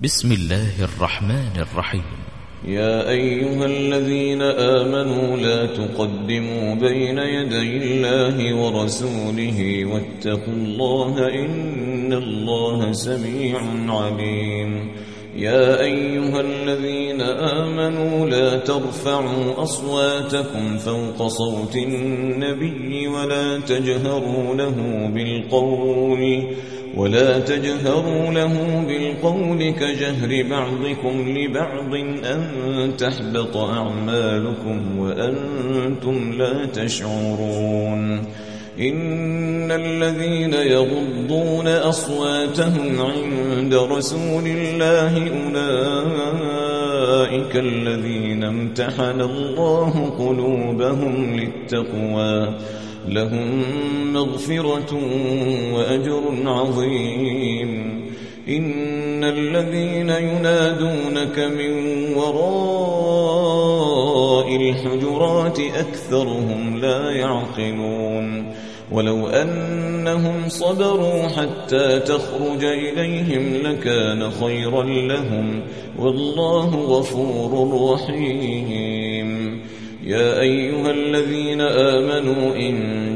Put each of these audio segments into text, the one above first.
بسم الله الرحمن الرحيم. يا أيها الذين آمنوا لا تقدموا بين يدي الله ورسوله واتقوا الله إن الله سميع عليم. يا أيها الذين آمنوا لا ترفعوا أصواتكم فوق صوت النبي ولا تجهروا له بالقول كجهر بعضكم لبعض أن تحبط أعمالكم وأنتم لا تشعرون. إن الذين يغضون أصواتهم عند رسول الله أولئك الذين امتحن الله قلوبهم للتقوى لهم مغفرة وأجر عظيم. إن الذين ينادونك من وراء الحجرات أكثرهم لا يعقلون. ولو أنهم صبروا حتى تخرج إليهم لكان خيرا لهم والله غفور رحيم. يا أيها الذين آمنوا إن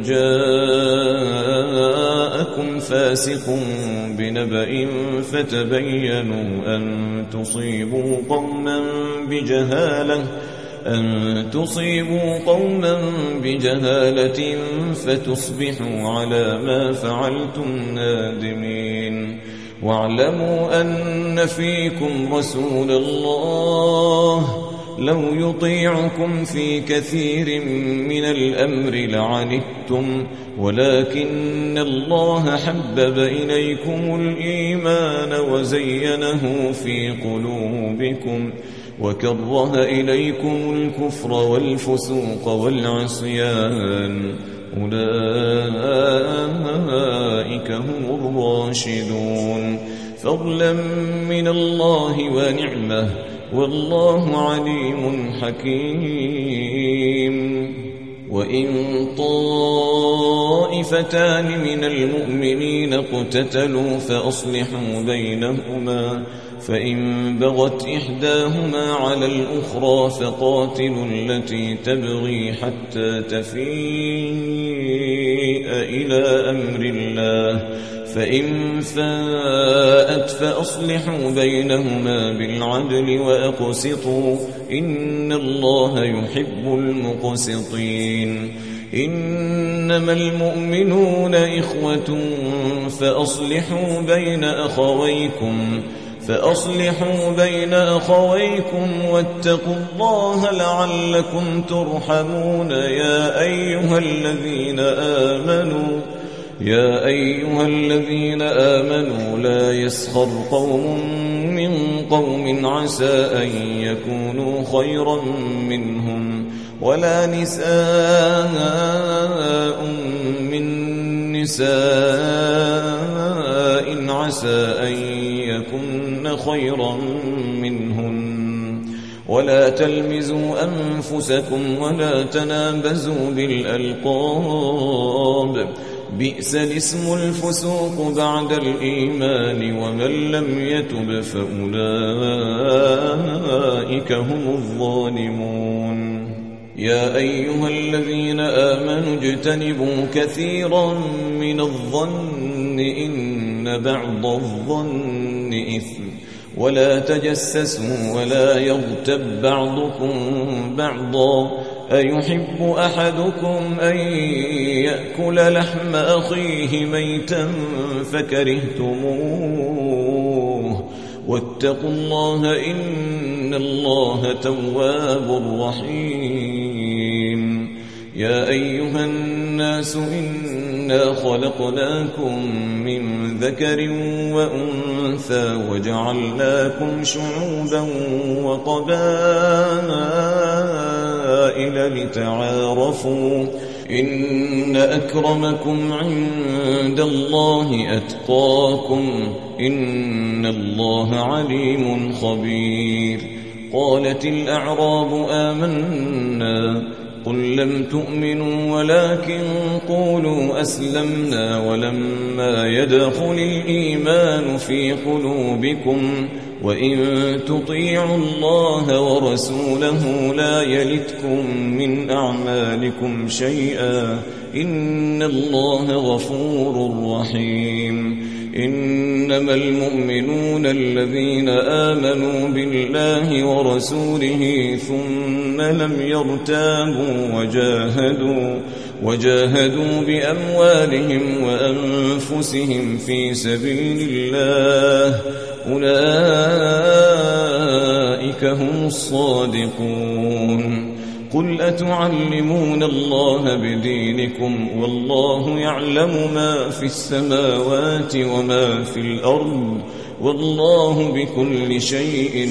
جاءكم فاسق بنبأ فتبينوا أن تصيبوا قوما بجهالة فتصبحوا على ما فعلتم نادمين. واعلموا أن فيكم رسول الله لو يطيعكم في كثير من الأمر لعنتم ولكن الله حبب إليكم الإيمان وزينه في قلوبكم وكره إليكم الكفر والفسوق والعصيان أولئك هم الراشدون فضلا من الله ونعمه والله عليم حكيم. وإن طائفتان من المؤمنين اقتتلوا فأصلحوا بينهما فإن بغت إحداهما على الأخرى فقاتلوا التي تبغي حتى تفيء إلى أمر الله فإن فاءت فأصلحوا بينهما بالعدل وأقسطوا إن الله يحب المقسطين. إنما المؤمنون إخوة فأصلحوا بين أخويكم واتقوا الله لعلكم ترحمون. يا أيها الذين آمنوا لا يسخر قوم من قوم عسى أن يكونوا خيرا منهم ولا نساء من نساء عسى أن يكن خيرا منهن ولا تلمزوا أنفسكم ولا تنابزوا بالألقاب بئس الاسم الفسوق بعد الإيمان ومن لم يتب فأولئك هم الظالمون. يا أيها الذين آمنوا اجتنبوا كثيرا من الظن إن بعض الظن إثم ولا تجسسوا ولا يغتب بعضكم بعضا أيحب أحدكم أن يأكل لحم أخيه ميتا فكرهتموه واتقوا الله إن الله تواب رحيم. يا أيها الناس إنا خلقناكم من ذكر وأنثى وجعلناكم شعوبا وقبائل لتعارفوا إن أكرمكم عند الله أتقاكم إن الله عليم خبير. قالت الأعراب آمنا قل لم تؤمنوا ولكن قولوا أسلمنا ولما يدخل الإيمان في قلوبكم وإن تطيعوا الله ورسوله لا يلتكم من أعمالكم شيئا إن الله غفور رحيم إنما المؤمنون الذين آمنوا بالله ورسوله ثم لم يرتابوا وجاهدوا بأموالهم وأنفسهم في سبيل الله أولئك هم الصادقون قل أتعلمون الله بدينكم والله يعلم ما في السماوات وما في الأرض والله بكل شيء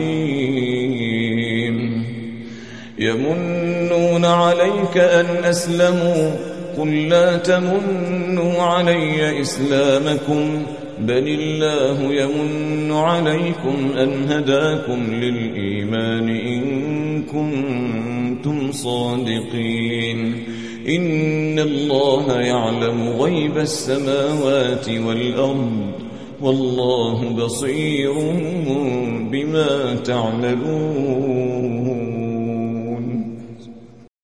عليم يمنون عليك أن أسلموا قل لا تمنوا علي إسلامكم بل الله يمن عليكم أن هداكم للإيمان إن كنتم صادقين إن الله يعلم غيب السماوات والأرض والله بصير بما تعملون